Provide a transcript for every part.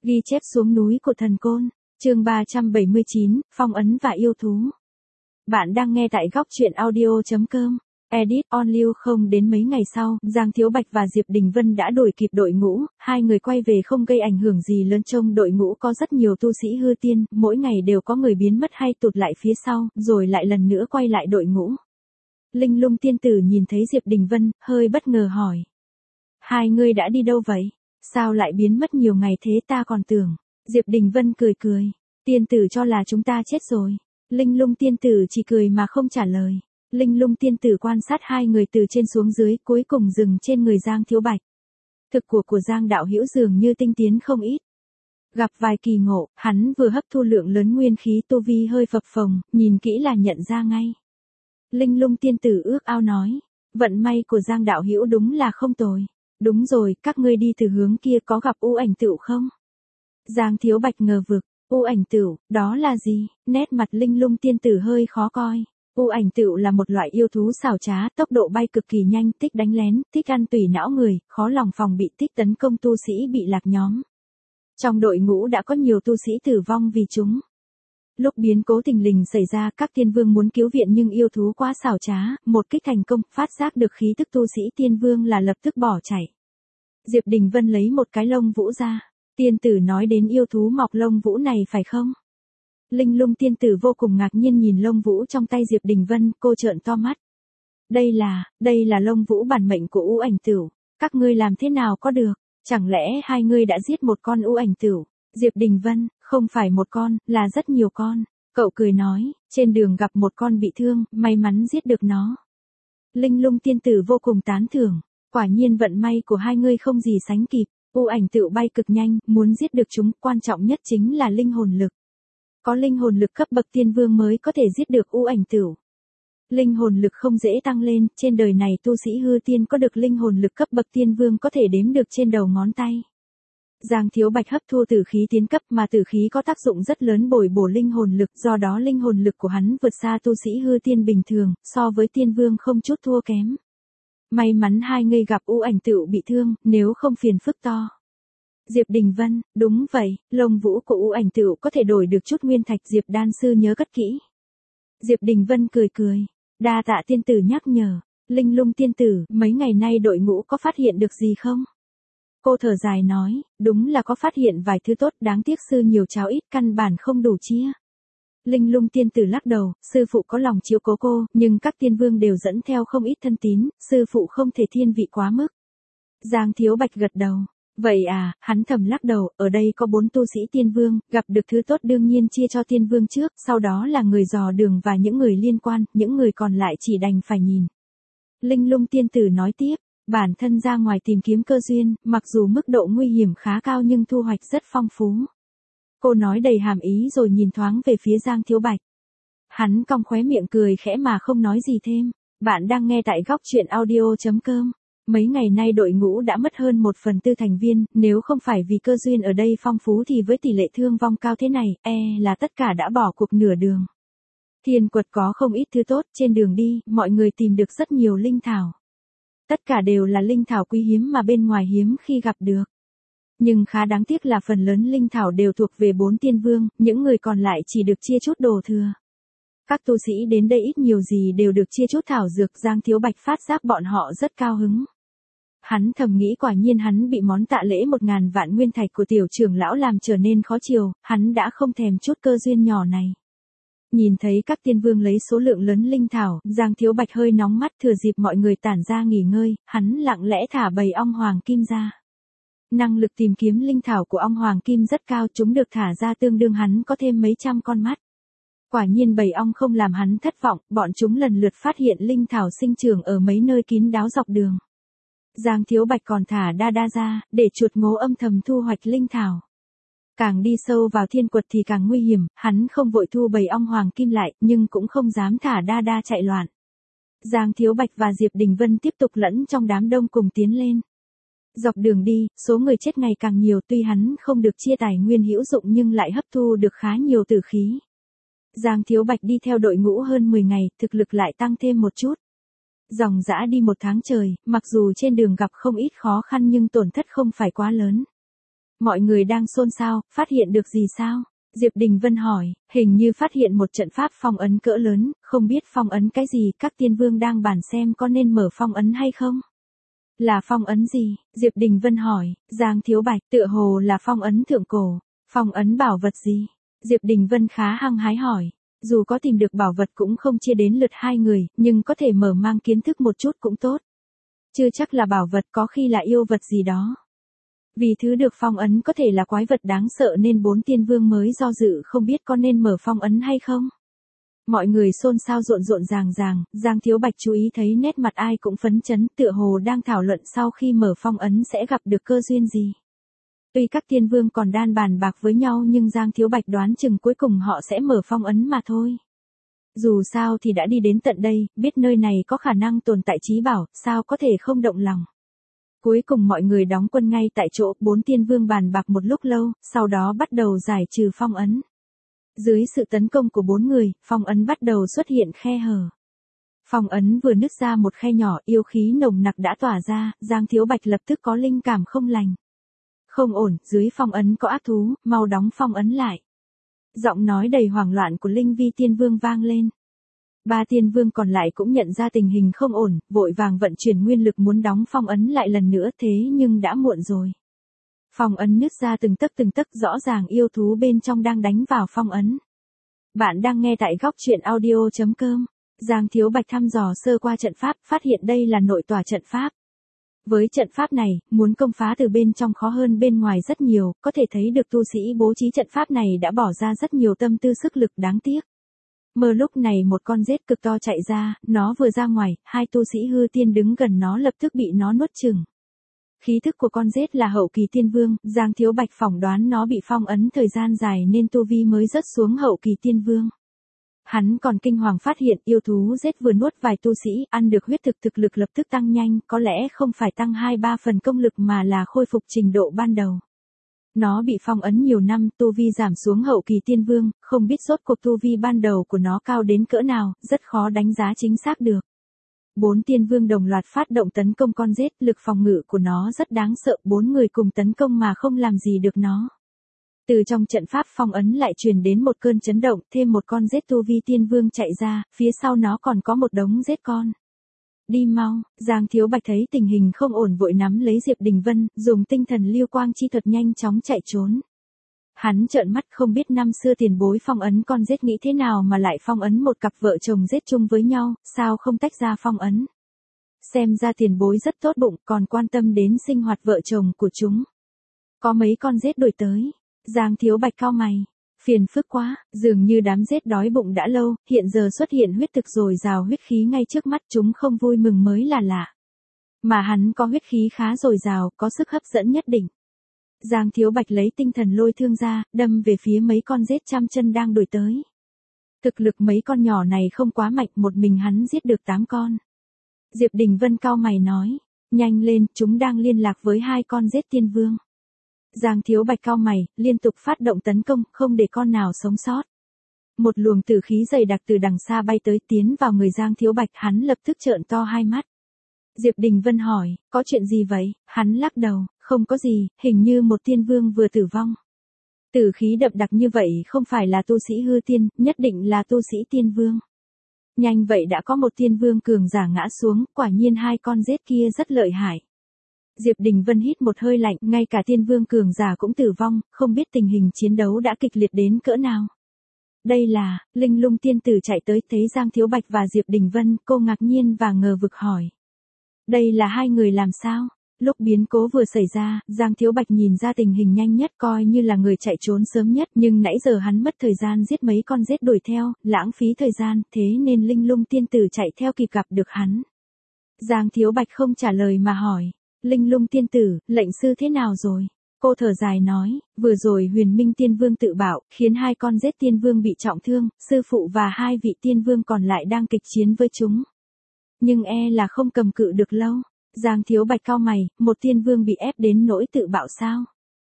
Ghi chép xuống núi của thần côn, chương 379, phong ấn và yêu thú. Bạn đang nghe tại góc truyện audio.com. Edit on lưu. Không đến mấy ngày sau, Giang Thiếu Bạch và Diệp Đình Vân đã đuổi kịp đội ngũ, hai người quay về không gây ảnh hưởng gì lớn. Trong đội ngũ có rất nhiều tu sĩ hư tiên, mỗi ngày đều có người biến mất hay tụt lại phía sau, rồi lại lần nữa quay lại đội ngũ. Linh Lung tiên tử nhìn thấy Diệp Đình Vân, hơi bất ngờ hỏi. Hai người đã đi đâu vậy? Sao lại biến mất nhiều ngày thế, ta còn tưởng. Diệp Đình Vân cười cười. Tiên tử cho là chúng ta chết rồi. Linh Lung tiên tử chỉ cười mà không trả lời. Linh Lung tiên tử quan sát hai người từ trên xuống dưới, cuối cùng dừng trên người Giang Thiếu Bạch. Thực của Giang đạo hữu dường như tinh tiến không ít. Gặp vài kỳ ngộ, hắn vừa hấp thu lượng lớn nguyên khí, tu vi hơi phập phồng, nhìn kỹ là nhận ra ngay. Linh Lung tiên tử ước ao nói, vận may của Giang đạo hữu đúng là không tồi. Đúng rồi, các ngươi đi từ hướng kia có gặp U Ảnh Tửu không? Giang Thiếu Bạch ngờ vực, U Ảnh Tửu, đó là gì? Nét mặt Linh Lung tiên tử hơi khó coi. U Ảnh Tửu là một loại yêu thú xảo trá, tốc độ bay cực kỳ nhanh, thích đánh lén, thích ăn tủy não người, khó lòng phòng bị, thích tấn công tu sĩ bị lạc nhóm. Trong đội ngũ đã có nhiều tu sĩ tử vong vì chúng. Lúc biến cố thình lình xảy ra, các tiên vương muốn cứu viện nhưng yêu thú quá xảo trá, một kích thành công, phát giác được khí tức tu sĩ tiên vương là lập tức bỏ chạy. Diệp Đình Vân lấy một cái lông vũ ra. Tiên tử nói đến yêu thú mọc lông vũ này phải không? Linh Lung tiên tử vô cùng ngạc nhiên nhìn lông vũ trong tay Diệp Đình Vân, cô trợn to mắt. Đây là lông vũ bản mệnh của U Ảnh Tửu, các ngươi làm thế nào có được? Chẳng lẽ hai ngươi đã giết một con U Ảnh Tửu? Diệp Đình Vân, không phải một con, là rất nhiều con. Cậu cười nói, trên đường gặp một con bị thương, may mắn giết được nó. Linh Lung tiên tử vô cùng tán thưởng, quả nhiên vận may của hai ngươi không gì sánh kịp. U Ảnh Tửu bay cực nhanh, muốn giết được chúng, quan trọng nhất chính là linh hồn lực. Có linh hồn lực cấp bậc tiên vương mới có thể giết được U Ảnh Tửu. Linh hồn lực không dễ tăng lên, trên đời này tu sĩ hư tiên có được linh hồn lực cấp bậc tiên vương có thể đếm được trên đầu ngón tay. Giang Thiếu Bạch hấp thu tử khí tiến cấp, mà tử khí có tác dụng rất lớn bồi bổ linh hồn lực, do đó linh hồn lực của hắn vượt xa tu sĩ hư tiên bình thường, so với tiên vương không chút thua kém. May mắn hai người gặp U Ảnh Tửu bị thương, nếu không phiền phức to. Diệp Đình Vân, đúng vậy, lông vũ của U Ảnh Tửu có thể đổi được chút nguyên thạch, Diệp đan sư nhớ cất kỹ. Diệp Đình Vân cười cười, đa tạ tiên tử nhắc nhở. Linh Lung tiên tử, mấy ngày nay đội ngũ có phát hiện được gì không? Cô thở dài nói, đúng là có phát hiện vài thứ tốt, đáng tiếc sư nhiều cháo ít, căn bản không đủ chia. Linh Lung tiên tử lắc đầu, sư phụ có lòng chiếu cố cô, nhưng các tiên vương đều dẫn theo không ít thân tín, sư phụ không thể thiên vị quá mức. Giang Thiếu Bạch gật đầu. Vậy à, hắn thầm lắc đầu, ở đây có 4 tu sĩ tiên vương, gặp được thứ tốt đương nhiên chia cho tiên vương trước, sau đó là người dò đường và những người liên quan, những người còn lại chỉ đành phải nhìn. Linh Lung tiên tử nói tiếp, bản thân ra ngoài tìm kiếm cơ duyên, mặc dù mức độ nguy hiểm khá cao nhưng thu hoạch rất phong phú. Cô nói đầy hàm ý rồi nhìn thoáng về phía Giang Thiếu Bạch. Hắn cong khóe miệng cười khẽ mà không nói gì thêm. Bạn đang nghe tại góc truyện audio.com. Mấy ngày nay đội ngũ đã mất hơn 1/4 thành viên, nếu không phải vì cơ duyên ở đây phong phú thì với tỷ lệ thương vong cao thế này, là tất cả đã bỏ cuộc nửa đường. Thiên Quật có không ít thứ tốt, trên đường đi, mọi người tìm được rất nhiều linh thảo. Tất cả đều là linh thảo quý hiếm mà bên ngoài hiếm khi gặp được. Nhưng khá đáng tiếc là phần lớn linh thảo đều thuộc về 4 tiên vương, những người còn lại chỉ được chia chút đồ thừa. Các tu sĩ đến đây ít nhiều gì đều được chia chút thảo dược, Giang Thiếu Bạch phát giác bọn họ rất cao hứng. Hắn thầm nghĩ quả nhiên hắn bị món tạ lễ 1000 vạn nguyên thạch của tiểu trưởng lão làm trở nên khó chiều, hắn đã không thèm chút cơ duyên nhỏ này. Nhìn thấy các tiên vương lấy số lượng lớn linh thảo, Giang Thiếu Bạch hơi nóng mắt, thừa dịp mọi người tản ra nghỉ ngơi, hắn lặng lẽ thả bầy ong hoàng kim ra. Năng lực tìm kiếm linh thảo của ong hoàng kim rất cao, chúng được thả ra tương đương hắn có thêm mấy trăm con mắt. Quả nhiên bầy ong không làm hắn thất vọng, bọn chúng lần lượt phát hiện linh thảo sinh trưởng ở mấy nơi kín đáo dọc đường. Giang Thiếu Bạch còn thả đa đa ra, để chuột ngố âm thầm thu hoạch linh thảo. Càng đi sâu vào Thiên Quật thì càng nguy hiểm, hắn không vội thu bầy ong hoàng kim lại, nhưng cũng không dám thả đa đa chạy loạn. Giang Thiếu Bạch và Diệp Đình Vân tiếp tục lẫn trong đám đông cùng tiến lên. Dọc đường đi, số người chết ngày càng nhiều, tuy hắn không được chia tài nguyên hữu dụng nhưng lại hấp thu được khá nhiều tử khí. Giang Thiếu Bạch đi theo đội ngũ hơn 10 ngày, thực lực lại tăng thêm một chút. Dòng dã đi 1 tháng trời, mặc dù trên đường gặp không ít khó khăn nhưng tổn thất không phải quá lớn. Mọi người đang xôn xao, phát hiện được gì sao? Diệp Đình Vân hỏi, hình như phát hiện một trận pháp phong ấn cỡ lớn, không biết phong ấn cái gì, các tiên vương đang bàn xem có nên mở phong ấn hay không? Là phong ấn gì? Diệp Đình Vân hỏi, Giang Thiếu Bạch, tựa hồ là phong ấn thượng cổ, phong ấn bảo vật gì? Diệp Đình Vân khá hăng hái hỏi, dù có tìm được bảo vật cũng không chia đến lượt hai người, nhưng có thể mở mang kiến thức một chút cũng tốt. Chưa chắc là bảo vật, có khi là yêu vật gì đó. Vì thứ được phong ấn có thể là quái vật đáng sợ nên 4 tiên vương mới do dự không biết có nên mở phong ấn hay không. Mọi người xôn xao rộn rộn ràng ràng, Giang Thiếu Bạch chú ý thấy nét mặt ai cũng phấn chấn, tựa hồ đang thảo luận sau khi mở phong ấn sẽ gặp được cơ duyên gì. Tuy các tiên vương còn đan bàn bạc với nhau nhưng Giang Thiếu Bạch đoán chừng cuối cùng họ sẽ mở phong ấn mà thôi. Dù sao thì đã đi đến tận đây, biết nơi này có khả năng tồn tại trí bảo, sao có thể không động lòng. Cuối cùng mọi người đóng quân ngay tại chỗ, 4 tiên vương bàn bạc một lúc lâu, sau đó bắt đầu giải trừ phong ấn. Dưới sự tấn công của 4 người, phong ấn bắt đầu xuất hiện khe hở. Phong ấn vừa nứt ra một khe nhỏ, yêu khí nồng nặc đã tỏa ra, Giang Thiếu Bạch lập tức có linh cảm không lành. Không ổn, dưới phong ấn có ác thú, mau đóng phong ấn lại. Giọng nói đầy hoảng loạn của Linh Vi Tiên Vương vang lên. 3 tiên vương còn lại cũng nhận ra tình hình không ổn, vội vàng vận chuyển nguyên lực muốn đóng phong ấn lại lần nữa, thế nhưng đã muộn rồi. Phong ấn nứt ra từng tấc, rõ ràng yêu thú bên trong đang đánh vào phong ấn. Bạn đang nghe tại góc truyện audio.com. Giang Thiếu Bạch thăm dò sơ qua trận pháp, phát hiện đây là nội tòa trận pháp. Với trận pháp này, muốn công phá từ bên trong khó hơn bên ngoài rất nhiều, có thể thấy được tu sĩ bố trí trận pháp này đã bỏ ra rất nhiều tâm tư sức lực, đáng tiếc. Lúc này một con rết cực to chạy ra, nó vừa ra ngoài, 2 tu sĩ hư tiên đứng gần nó lập tức bị nó nuốt chửng. Khí thức của con rết là hậu kỳ tiên vương, Giang Thiếu Bạch phỏng đoán nó bị phong ấn thời gian dài nên tu vi mới rớt xuống hậu kỳ tiên vương. Hắn còn kinh hoàng phát hiện yêu thú rết vừa nuốt vài tu sĩ, ăn được huyết thực lực lập tức tăng nhanh, có lẽ không phải tăng 2-3 phần công lực mà là khôi phục trình độ ban đầu. Nó bị phong ấn nhiều năm, tu vi giảm xuống hậu kỳ tiên vương, không biết rốt cuộc tu vi ban đầu của nó cao đến cỡ nào, rất khó đánh giá chính xác được. 4 tiên vương đồng loạt phát động tấn công con rết, lực phòng ngự của nó rất đáng sợ, 4 người cùng tấn công mà không làm gì được nó. Từ trong trận pháp phong ấn lại truyền đến một cơn chấn động, thêm một con rết tu vi tiên vương chạy ra, phía sau nó còn có một đống rết con. Đi mau, Giang Thiếu Bạch thấy tình hình không ổn vội nắm lấy Diệp Đình Vân, dùng tinh thần lưu quang chi thuật nhanh chóng chạy trốn. Hắn trợn mắt không biết năm xưa tiền bối phong ấn con rết nghĩ thế nào mà lại phong ấn một cặp vợ chồng rết chung với nhau, sao không tách ra phong ấn. Xem ra tiền bối rất tốt bụng, còn quan tâm đến sinh hoạt vợ chồng của chúng. Có mấy con rết đuổi tới, Giang Thiếu Bạch cau mày. Phiền phức quá, dường như đám rết đói bụng đã lâu, hiện giờ xuất hiện huyết thực dồi dào huyết khí ngay trước mắt, chúng không vui mừng mới là lạ. Mà hắn có huyết khí khá dồi dào, có sức hấp dẫn nhất định. Giang Thiếu Bạch lấy tinh thần lôi thương ra, đâm về phía mấy con rết trăm chân đang đuổi tới. Thực lực mấy con nhỏ này không quá mạnh, một mình hắn giết được 8 con. Diệp Đình Vân cau mày nói, nhanh lên, chúng đang liên lạc với 2 con rết tiên vương. Giang Thiếu Bạch cau mày, liên tục phát động tấn công, không để con nào sống sót. Một luồng tử khí dày đặc từ đằng xa bay tới tiến vào người Giang Thiếu Bạch, hắn lập tức trợn to hai mắt. Diệp Đình Vân hỏi, có chuyện gì vậy? Hắn lắc đầu, không có gì, hình như một tiên vương vừa tử vong. Tử khí đậm đặc như vậy không phải là tu sĩ hư tiên, nhất định là tu sĩ tiên vương. Nhanh vậy đã có một tiên vương cường giả ngã xuống, quả nhiên 2 con rết kia rất lợi hại. Diệp Đình Vân hít một hơi lạnh, ngay cả tiên vương cường giả cũng tử vong, không biết tình hình chiến đấu đã kịch liệt đến cỡ nào. Đây là, Linh Lung tiên tử chạy tới thấy Giang Thiếu Bạch và Diệp Đình Vân, cô ngạc nhiên và ngờ vực hỏi. Đây là 2 người làm sao? Lúc biến cố vừa xảy ra, Giang Thiếu Bạch nhìn ra tình hình nhanh nhất coi như là người chạy trốn sớm nhất, nhưng nãy giờ hắn mất thời gian giết mấy con rết đuổi theo, lãng phí thời gian, thế nên Linh Lung tiên tử chạy theo kịp gặp được hắn. Giang Thiếu Bạch không trả lời mà hỏi. Linh Lung tiên tử, lệnh sư thế nào rồi? Cô thở dài nói, vừa rồi Huyền Minh tiên vương tự bạo, khiến 2 con rết tiên vương bị trọng thương, sư phụ và 2 vị tiên vương còn lại đang kịch chiến với chúng. Nhưng là không cầm cự được lâu. Giang Thiếu Bạch cau mày, một tiên vương bị ép đến nỗi tự bạo sao?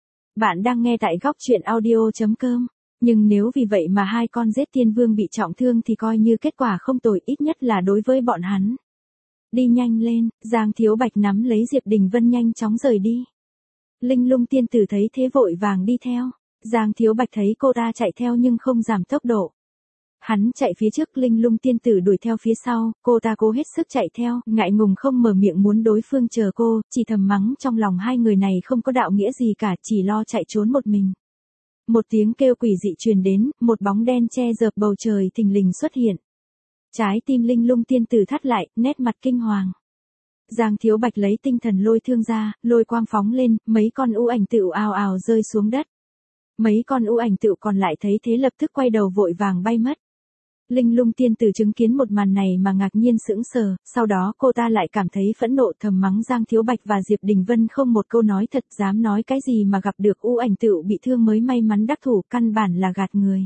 Bạn đang nghe tại góc truyện audio.com. Nhưng nếu vì vậy mà 2 con rết tiên vương bị trọng thương thì coi như kết quả không tồi, ít nhất là đối với bọn hắn. Đi nhanh lên, Giang Thiếu Bạch nắm lấy Diệp Đình Vân nhanh chóng rời đi. Linh Lung tiên tử thấy thế vội vàng đi theo. Giang Thiếu Bạch thấy cô ta chạy theo nhưng không giảm tốc độ. Hắn chạy phía trước, Linh Lung tiên tử đuổi theo phía sau, cô ta cố hết sức chạy theo, ngại ngùng không mở miệng muốn đối phương chờ cô, chỉ thầm mắng trong lòng hai người này không có đạo nghĩa gì cả, chỉ lo chạy trốn một mình. Một tiếng kêu quỷ dị truyền đến, một bóng đen che dợp bầu trời thình lình xuất hiện. Trái tim Linh Lung tiên tử thắt lại, nét mặt kinh hoàng. Giang Thiếu Bạch lấy tinh thần lôi thương ra, lôi quang phóng lên, mấy con u ảnh tựu ào ào rơi xuống đất. Mấy con u ảnh tựu còn lại thấy thế lập tức quay đầu vội vàng bay mất. Linh Lung tiên tử chứng kiến một màn này mà ngạc nhiên sững sờ, sau đó cô ta lại cảm thấy phẫn nộ thầm mắng Giang Thiếu Bạch và Diệp Đình Vân không một câu nói thật, dám nói cái gì mà gặp được u ảnh tựu bị thương mới may mắn đắc thủ, căn bản là gạt người.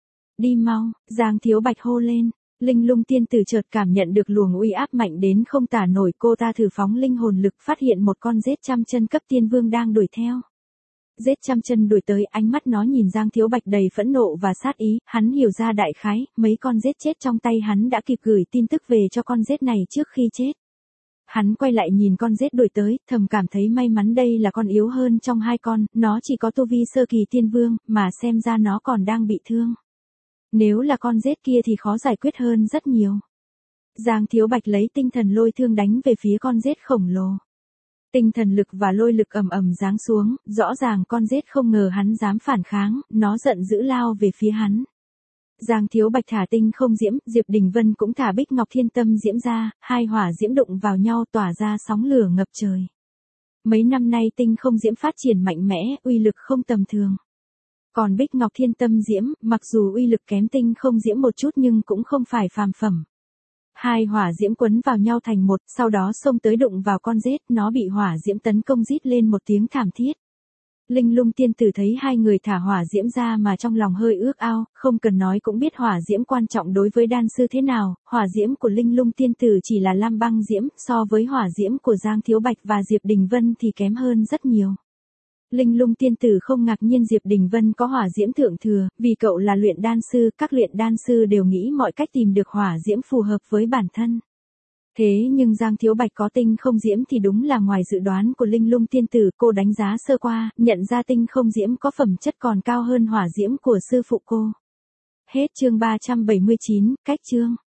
Đi mau, Giang Thiếu Bạch hô lên. Linh Lung tiên tử chợt cảm nhận được luồng uy áp mạnh đến không tả nổi, cô ta thử phóng linh hồn lực phát hiện một con rết trăm chân cấp tiên vương đang đuổi theo. Rết trăm chân đuổi tới, ánh mắt nó nhìn Giang Thiếu Bạch đầy phẫn nộ và sát ý, hắn hiểu ra đại khái, mấy con rết chết trong tay hắn đã kịp gửi tin tức về cho con rết này trước khi chết. Hắn quay lại nhìn con rết đuổi tới, thầm cảm thấy may mắn đây là con yếu hơn trong hai con, nó chỉ có tu vi sơ kỳ tiên vương, mà xem ra nó còn đang bị thương. Nếu là con rết kia thì khó giải quyết hơn rất nhiều. Giang Thiếu Bạch lấy tinh thần lôi thương đánh về phía con rết khổng lồ. Tinh thần lực và lôi lực ầm ầm giáng xuống, rõ ràng con rết không ngờ hắn dám phản kháng, nó giận dữ lao về phía hắn. Giang Thiếu Bạch thả tinh không diễm, Diệp Đình Vân cũng thả bích ngọc thiên tâm diễm ra, hai hỏa diễm đụng vào nhau tỏa ra sóng lửa ngập trời. Mấy năm nay tinh không diễm phát triển mạnh mẽ, uy lực không tầm thường. Còn bích ngọc thiên tâm diễm, mặc dù uy lực kém tinh không diễm một chút nhưng cũng không phải phàm phẩm. Hai hỏa diễm quấn vào nhau thành một, sau đó xông tới đụng vào con rết, nó bị hỏa diễm tấn công rít lên một tiếng thảm thiết. Linh Lung tiên tử thấy hai người thả hỏa diễm ra mà trong lòng hơi ước ao, không cần nói cũng biết hỏa diễm quan trọng đối với đan sư thế nào, hỏa diễm của Linh Lung tiên tử chỉ là lam băng diễm, so với hỏa diễm của Giang Thiếu Bạch và Diệp Đình Vân thì kém hơn rất nhiều. Linh Lung tiên tử không ngạc nhiên Diệp Đình Vân có hỏa diễm thượng thừa, vì cậu là luyện đan sư, các luyện đan sư đều nghĩ mọi cách tìm được hỏa diễm phù hợp với bản thân. Thế nhưng Giang Thiếu Bạch có tinh không diễm thì đúng là ngoài dự đoán của Linh Lung tiên tử, cô đánh giá sơ qua, nhận ra tinh không diễm có phẩm chất còn cao hơn hỏa diễm của sư phụ cô. Hết chương 379, cách chương.